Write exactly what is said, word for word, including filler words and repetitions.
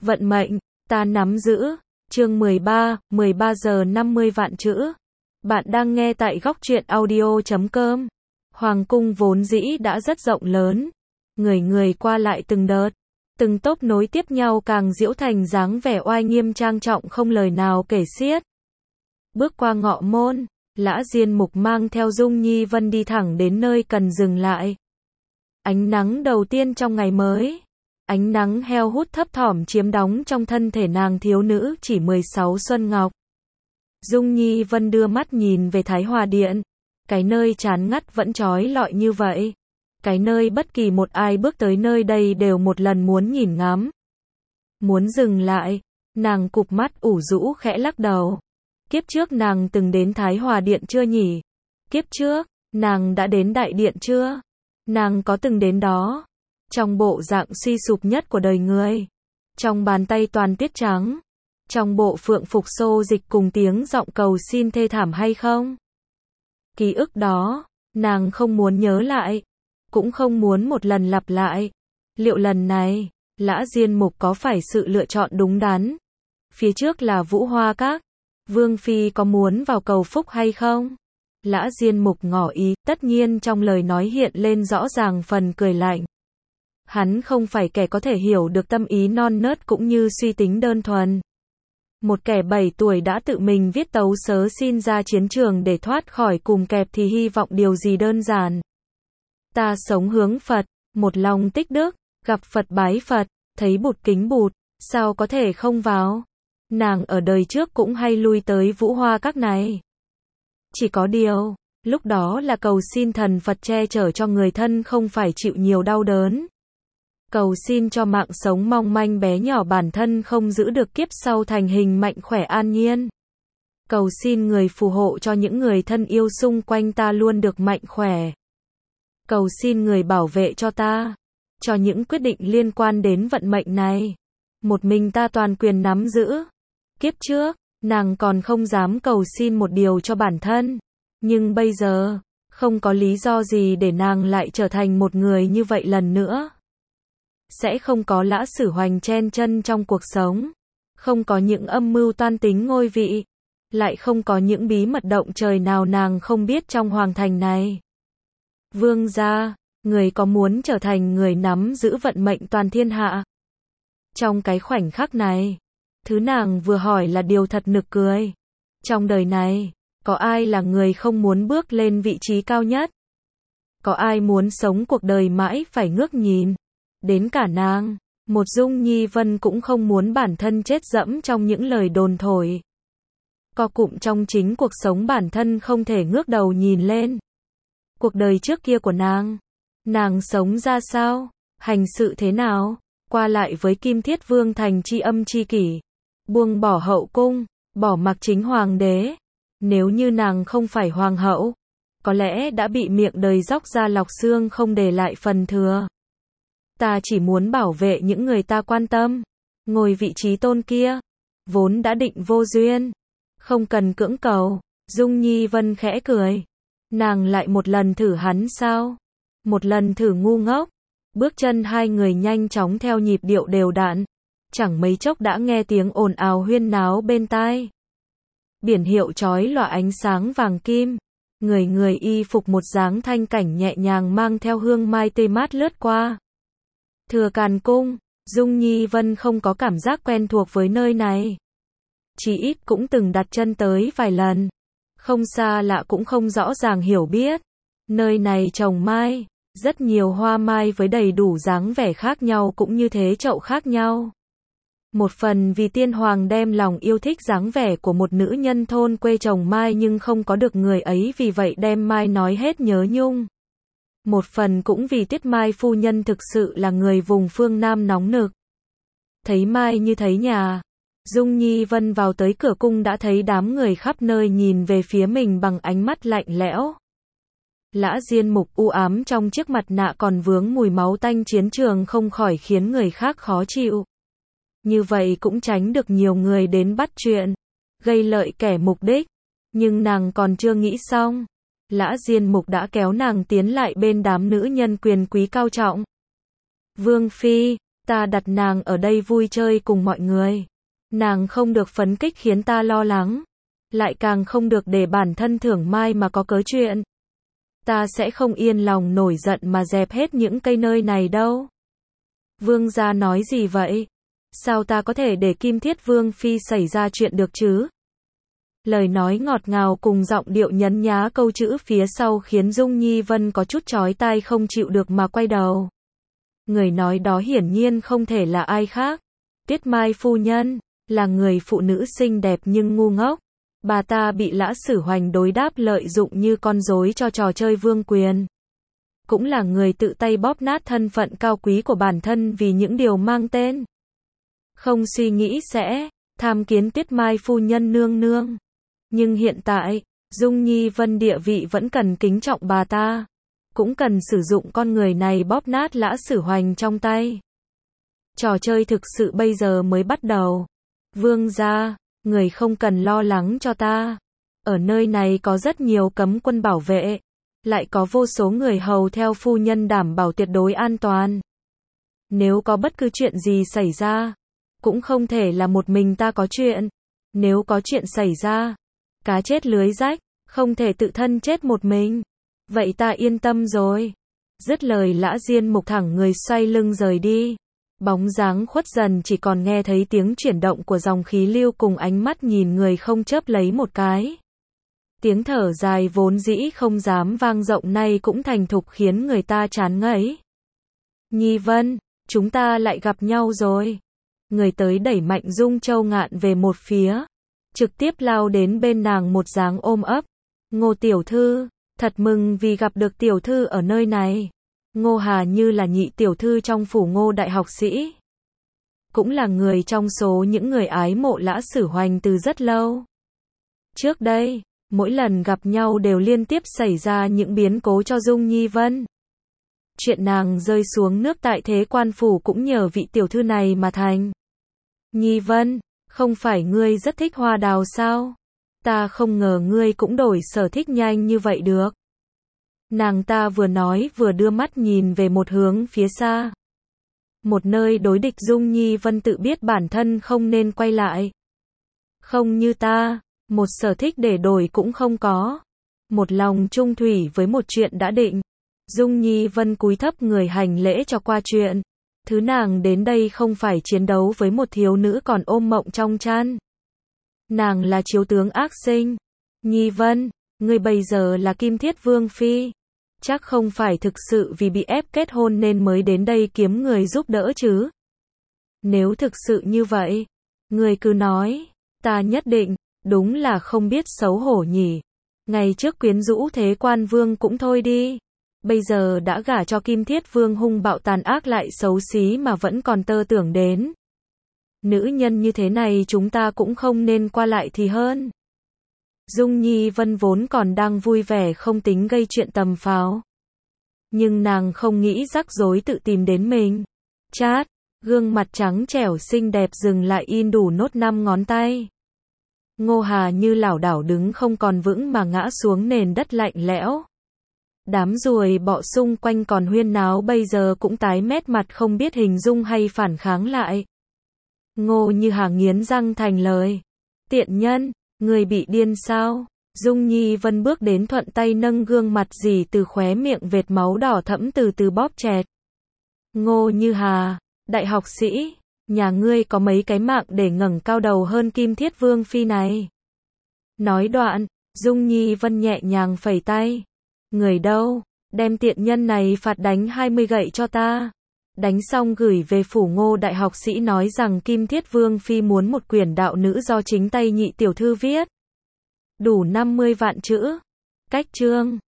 Vận mệnh, ta nắm giữ. Chương mười ba, mười ba giờ năm mươi vạn chữ. Bạn đang nghe tại góc truyện audio chấm com. Hoàng cung vốn dĩ đã rất rộng lớn. Người người qua lại từng đợt. Từng tốp nối tiếp nhau càng diễu thành dáng vẻ oai nghiêm trang trọng không lời nào kể xiết. Bước qua ngọ môn, Lã Diên Mục mang theo Dung Nhi Vân đi thẳng đến nơi cần dừng lại. Ánh nắng đầu tiên trong ngày mới. Ánh nắng heo hút thấp thỏm chiếm đóng trong thân thể nàng thiếu nữ chỉ mười sáu xuân ngọc. Dung Nhi Vân đưa mắt nhìn về Thái Hòa Điện. Cái nơi chán ngắt vẫn trói lọi như vậy. Cái nơi bất kỳ một ai bước tới nơi đây đều một lần muốn nhìn ngắm. Muốn dừng lại, nàng cụp mắt ủ rũ khẽ lắc đầu. Kiếp trước nàng từng đến Thái Hòa Điện chưa nhỉ? Kiếp trước, nàng đã đến Đại Điện chưa? Nàng có từng đến đó? Trong bộ dạng suy sụp nhất của đời người. Trong bàn tay toàn tiết trắng. Trong bộ phượng phục xô dịch cùng tiếng giọng cầu xin thê thảm hay không? Ký ức đó, nàng không muốn nhớ lại. Cũng không muốn một lần lặp lại. Liệu lần này, Lã Diên Mục có phải sự lựa chọn đúng đắn? Phía trước là Vũ Hoa Các. Vương Phi có muốn vào cầu phúc hay không? Lã Diên Mục ngỏ ý, tất nhiên trong lời nói hiện lên rõ ràng phần cười lạnh. Hắn không phải kẻ có thể hiểu được tâm ý non nớt cũng như suy tính đơn thuần. Một kẻ bảy tuổi đã tự mình viết tấu sớ xin ra chiến trường để thoát khỏi cùm kẹp thì hy vọng điều gì đơn giản. Ta sống hướng Phật, một lòng tích đức, gặp Phật bái Phật, thấy Bụt kính Bụt, sao có thể không vào? Nàng ở đời trước cũng hay lui tới Vũ Hoa Các này. Chỉ có điều, lúc đó là cầu xin thần Phật che chở cho người thân không phải chịu nhiều đau đớn. Cầu xin cho mạng sống mong manh bé nhỏ bản thân không giữ được kiếp sau thành hình mạnh khỏe an nhiên. Cầu xin người phù hộ cho những người thân yêu xung quanh ta luôn được mạnh khỏe. Cầu xin người bảo vệ cho ta, cho những quyết định liên quan đến vận mệnh này. Một mình ta toàn quyền nắm giữ. Kiếp trước, nàng còn không dám cầu xin một điều cho bản thân. Nhưng bây giờ, không có lý do gì để nàng lại trở thành một người như vậy lần nữa. Sẽ không có Lã Sử Hoành chen chân trong cuộc sống. Không có những âm mưu toan tính ngôi vị. Lại không có những bí mật động trời nào nàng không biết trong hoàng thành này. Vương gia, người có muốn trở thành người nắm giữ vận mệnh toàn thiên hạ? Trong cái khoảnh khắc này, thứ nàng vừa hỏi là điều thật nực cười. Trong đời này, có ai là người không muốn bước lên vị trí cao nhất? Có ai muốn sống cuộc đời mãi phải ngước nhìn? Đến cả nàng, một Dung Nhi Vân cũng không muốn bản thân chết dẫm trong những lời đồn thổi. Co cụm trong chính cuộc sống bản thân không thể ngước đầu nhìn lên. Cuộc đời trước kia của nàng, nàng sống ra sao, hành sự thế nào, qua lại với Kim Thiết Vương thành tri âm tri kỷ, buông bỏ hậu cung, bỏ mặc chính hoàng đế. Nếu như nàng không phải hoàng hậu, có lẽ đã bị miệng đời dóc ra lọc xương không để lại phần thừa. Ta chỉ muốn bảo vệ những người ta quan tâm. Ngồi vị trí tôn kia, vốn đã định vô duyên, không cần cưỡng cầu. Dung Nhi Vân khẽ cười. Nàng lại một lần thử hắn sao? Một lần thử ngu ngốc. Bước chân hai người nhanh chóng theo nhịp điệu đều đặn. Chẳng mấy chốc đã nghe tiếng ồn ào huyên náo bên tai. Biển hiệu chói lòa ánh sáng vàng kim. Người người y phục một dáng thanh cảnh nhẹ nhàng mang theo hương mai tươi mát lướt qua. Thừa Càn Cung, Dung Nhi Vân không có cảm giác quen thuộc với nơi này. Chỉ ít cũng từng đặt chân tới vài lần. Không xa lạ cũng không rõ ràng hiểu biết. Nơi này trồng mai, rất nhiều hoa mai với đầy đủ dáng vẻ khác nhau cũng như thế chậu khác nhau. Một phần vì tiên hoàng đem lòng yêu thích dáng vẻ của một nữ nhân thôn quê trồng mai nhưng không có được người ấy vì vậy đem mai nói hết nhớ nhung. Một phần cũng vì Tiết Mai phu nhân thực sự là người vùng phương Nam nóng nực. Thấy mai như thấy nhà. Dung Nhi Vân vào tới cửa cung đã thấy đám người khắp nơi nhìn về phía mình bằng ánh mắt lạnh lẽo. Lã Diên Mục u ám trong chiếc mặt nạ còn vướng mùi máu tanh chiến trường không khỏi khiến người khác khó chịu. Như vậy cũng tránh được nhiều người đến bắt chuyện, gây lợi kẻ mục đích. Nhưng nàng còn chưa nghĩ xong. Lã Diên Mục đã kéo nàng tiến lại bên đám nữ nhân quyền quý cao trọng. Vương Phi, Ta đặt nàng ở đây vui chơi cùng mọi người. Nàng không được phấn kích khiến ta lo lắng. Lại càng không được để bản thân thưởng mai mà có cớ chuyện. Ta sẽ không yên lòng nổi giận mà dẹp hết những cây nơi này đâu. Vương gia nói gì vậy? Sao ta có thể để Kim Thiết Vương Phi xảy ra chuyện được chứ? Lời nói ngọt ngào cùng giọng điệu nhấn nhá câu chữ phía sau khiến Dung Nhi Vân có chút chói tai không chịu được mà quay đầu. Người nói đó hiển nhiên không thể là ai khác. Tiết Mai phu nhân, là người phụ nữ xinh đẹp nhưng ngu ngốc. Bà ta bị Lã Sử Hoành đối đáp lợi dụng như con rối cho trò chơi vương quyền. Cũng là người tự tay bóp nát thân phận cao quý của bản thân vì những điều mang tên. Không suy nghĩ sẽ tham kiến Tiết Mai phu nhân nương nương. Nhưng hiện tại, Dung Nhi Vân địa vị vẫn cần kính trọng bà ta. Cũng cần sử dụng con người này bóp nát Lã Sử Hoành trong tay. Trò chơi thực sự bây giờ mới bắt đầu. Vương gia, người không cần lo lắng cho ta. Ở nơi này có rất nhiều cấm quân bảo vệ. Lại có vô số người hầu theo phu nhân đảm bảo tuyệt đối an toàn. Nếu có bất cứ chuyện gì xảy ra, cũng không thể là một mình ta có chuyện. Nếu có chuyện xảy ra, cá chết lưới rách, không thể tự thân chết một mình. Vậy ta yên tâm rồi. Dứt lời Lã Diên Mục thẳng người xoay lưng rời đi. Bóng dáng khuất dần chỉ còn nghe thấy tiếng chuyển động của dòng khí lưu cùng ánh mắt nhìn người không chớp lấy một cái. Tiếng thở dài vốn dĩ không dám vang rộng nay cũng thành thục khiến người ta chán ngấy. Nhi Vân, chúng ta lại gặp nhau rồi. Người tới đẩy mạnh Dung Châu Ngạn về một phía. Trực tiếp lao đến bên nàng một dáng ôm ấp. Ngô tiểu thư, thật mừng vì gặp được tiểu thư ở nơi này. Ngô Hà Như là nhị tiểu thư trong phủ Ngô đại học sĩ. Cũng là người trong số những người ái mộ Lã Sử Hoành từ rất lâu. Trước đây, mỗi lần gặp nhau đều liên tiếp xảy ra những biến cố cho Dung Nhi Vân. Chuyện nàng rơi xuống nước tại Thế Quan phủ cũng nhờ vị tiểu thư này mà thành. Nhi Vân, không phải ngươi rất thích hoa đào sao? Ta không ngờ ngươi cũng đổi sở thích nhanh như vậy được. Nàng ta vừa nói vừa đưa mắt nhìn về một hướng phía xa. Một nơi đối địch Dung Nhi Vân tự biết bản thân không nên quay lại. Không như ta, một sở thích để đổi cũng không có. Một lòng chung thủy với một chuyện đã định. Dung Nhi Vân cúi thấp người hành lễ cho qua chuyện. Thứ nàng đến đây không phải chiến đấu với một thiếu nữ còn ôm mộng trong chăn. Nàng là chiếu tướng ác sinh. Nhi Vân, ngươi bây giờ là Kim Thiết Vương Phi. Chắc không phải thực sự vì bị ép kết hôn nên mới đến đây kiếm người giúp đỡ chứ. Nếu thực sự như vậy, ngươi cứ nói, ta nhất định, đúng là không biết xấu hổ nhỉ. Ngày trước quyến rũ Thế Quan Vương cũng thôi đi. Bây giờ đã gả cho Kim Thiết Vương hung bạo tàn ác lại xấu xí mà vẫn còn tơ tưởng đến. Nữ nhân như thế này chúng ta cũng không nên qua lại thì hơn. Dung Nhi Vân vốn còn đang vui vẻ không tính gây chuyện tầm pháo. Nhưng nàng không nghĩ rắc rối tự tìm đến mình. Chát, gương mặt trắng trẻo xinh đẹp dừng lại in đủ nốt năm ngón tay. Ngô Hà Như lảo đảo đứng không còn vững mà ngã xuống nền đất lạnh lẽo. Đám ruồi bọ xung quanh còn huyên náo bây giờ cũng tái mét mặt không biết hình dung hay phản kháng lại. Ngô Như Hà nghiến răng thành lời. Tiện nhân, người bị điên sao? Dung Nhi Vân bước đến thuận tay nâng gương mặt dì từ khóe miệng vệt máu đỏ thẫm từ từ bóp chẹt. Ngô Như Hà, đại học sĩ, nhà ngươi có mấy cái mạng để ngẩng cao đầu hơn Kim Thiết Vương Phi này. Nói đoạn, Dung Nhi Vân nhẹ nhàng phẩy tay. Người đâu, đem tiện nhân này phạt đánh hai mươi gậy cho ta. Đánh xong gửi về phủ Ngô đại học sĩ nói rằng Kim Thiết Vương Phi muốn một quyển đạo nữ do chính tay nhị tiểu thư viết. Đủ năm mươi vạn chữ. Cách chương.